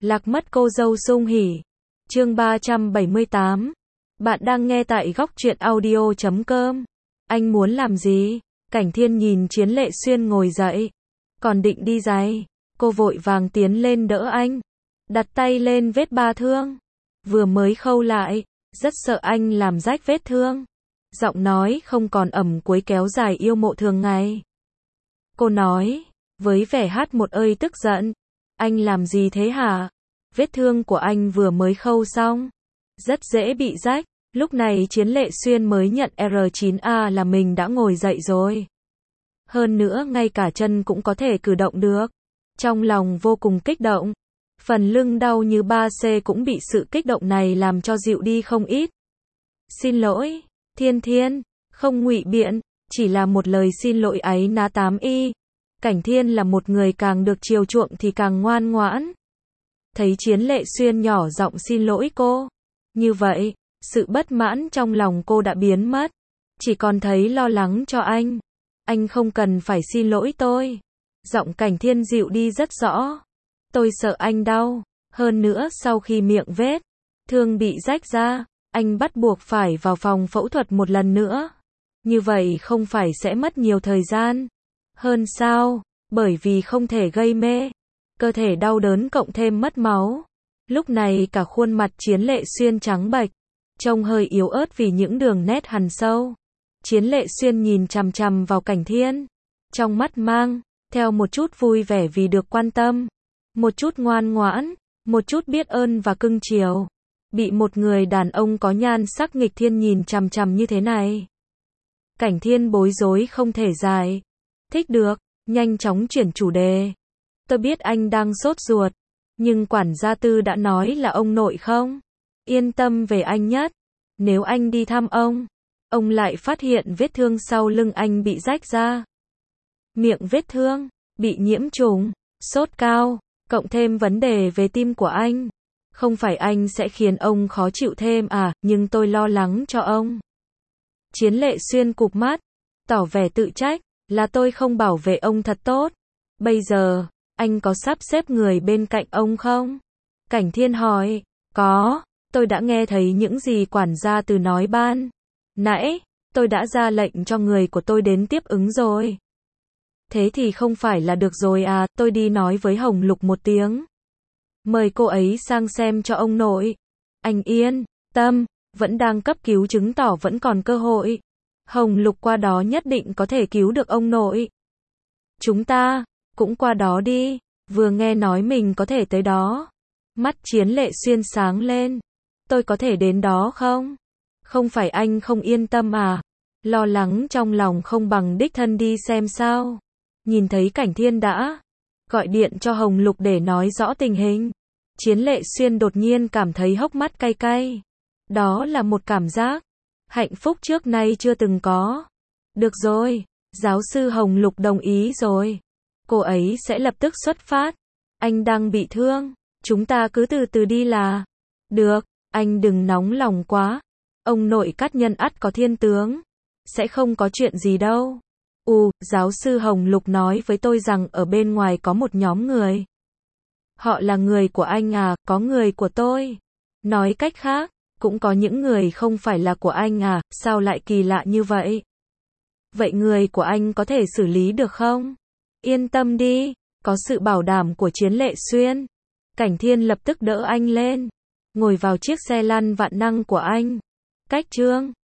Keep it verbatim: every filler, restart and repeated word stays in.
Lạc mất cô dâu sung hỉ. Chương ba trăm bảy mươi tám. Bạn đang nghe tại góc truyện audio chấm com. Anh muốn làm gì? Cảnh Thiên nhìn Chiến Lệ Xuyên ngồi dậy, còn định đi giày, cô vội vàng tiến lên đỡ anh, đặt tay lên vết ba thương, vừa mới khâu lại, rất sợ anh làm rách vết thương. Giọng nói không còn ẩm cuối kéo dài yêu mộ thường ngày. Cô nói, với vẻ hát một ơi tức giận, anh làm gì thế hả? Vết thương của anh vừa mới khâu xong, rất dễ bị rách. Lúc này Chiến Lệ Xuyên mới nhận R chín A là mình đã ngồi dậy rồi. Hơn nữa ngay cả chân cũng có thể cử động được. Trong lòng vô cùng kích động. Phần lưng đau như ba C cũng bị sự kích động này làm cho dịu đi không ít. Xin lỗi, Thiên Thiên, không ngụy biện, chỉ là một lời xin lỗi ấy ná tám y. Cảnh Thiên là một người càng được chiều chuộng thì càng ngoan ngoãn. Thấy Chiến Lệ Xuyên nhỏ giọng xin lỗi cô. Như vậy, sự bất mãn trong lòng cô đã biến mất. Chỉ còn thấy lo lắng cho anh. Anh không cần phải xin lỗi tôi. Giọng Cảnh Thiên dịu đi rất rõ. Tôi sợ anh đau. Hơn nữa sau khi miệng vết thương bị rách ra, anh bắt buộc phải vào phòng phẫu thuật một lần nữa. Như vậy không phải sẽ mất nhiều thời gian hơn sao? Bởi vì không thể gây mê, cơ thể đau đớn cộng thêm mất máu. Lúc này cả khuôn mặt Chiến Lệ Xuyên trắng bệch, trông hơi yếu ớt vì những đường nét hằn sâu. Chiến Lệ Xuyên nhìn chằm chằm vào Cảnh Thiên, trong mắt mang theo một chút vui vẻ vì được quan tâm, một chút ngoan ngoãn, một chút biết ơn và cưng chiều. Bị một người đàn ông có nhan sắc nghịch thiên nhìn chằm chằm như thế này, Cảnh Thiên bối rối không thể giải thích được, nhanh chóng chuyển chủ đề. Tôi biết anh đang sốt ruột, nhưng quản gia Tư đã nói là ông nội không yên tâm về anh nhất. Nếu anh đi thăm ông, ông lại phát hiện vết thương sau lưng anh bị rách ra. Miệng vết thương, bị nhiễm trùng, sốt cao, cộng thêm vấn đề về tim của anh. Không phải anh sẽ khiến ông khó chịu thêm à, nhưng tôi lo lắng cho ông. Chiến Lệ Xuyên cụp mắt, tỏ vẻ tự trách, là tôi không bảo vệ ông thật tốt. Bây giờ, anh có sắp xếp người bên cạnh ông không? Cảnh Thiên hỏi, có, tôi đã nghe thấy những gì quản gia Từ nói ban nãy, tôi đã ra lệnh cho người của tôi đến tiếp ứng rồi. Thế thì không phải là được rồi à, tôi đi nói với Hồng Lục một tiếng. Mời cô ấy sang xem cho ông nội. Anh yên tâm, vẫn đang cấp cứu chứng tỏ vẫn còn cơ hội. Hồng Lục qua đó nhất định có thể cứu được ông nội. Chúng ta cũng qua đó đi. Vừa nghe nói mình có thể tới đó, mắt Chiến Lệ Xuyên sáng lên. Tôi có thể đến đó không? Không phải anh không yên tâm à? Lo lắng trong lòng không bằng đích thân đi xem sao. Nhìn thấy Cảnh Thiên đã gọi điện cho Hồng Lục để nói rõ tình hình, Chiến Lệ Xuyên đột nhiên cảm thấy hốc mắt cay cay. Đó là một cảm giác hạnh phúc trước nay chưa từng có. Được rồi, giáo sư Hồng Lục đồng ý rồi. Cô ấy sẽ lập tức xuất phát. Anh đang bị thương, chúng ta cứ từ từ đi là được, anh đừng nóng lòng quá. Ông nội Cát Nhân ắt có thiên tướng, sẽ không có chuyện gì đâu. Ù, giáo sư Hồng Lục nói với tôi rằng ở bên ngoài có một nhóm người. Họ là người của anh à? Có người của tôi. Nói cách khác, cũng có những người không phải là của anh à? Sao lại kỳ lạ như vậy? Vậy người của anh có thể xử lý được không? Yên tâm đi, có sự bảo đảm của Chiến Lệ Xuyên. Cảnh Thiên lập tức đỡ anh lên, ngồi vào chiếc xe lăn vạn năng của anh. Cách chương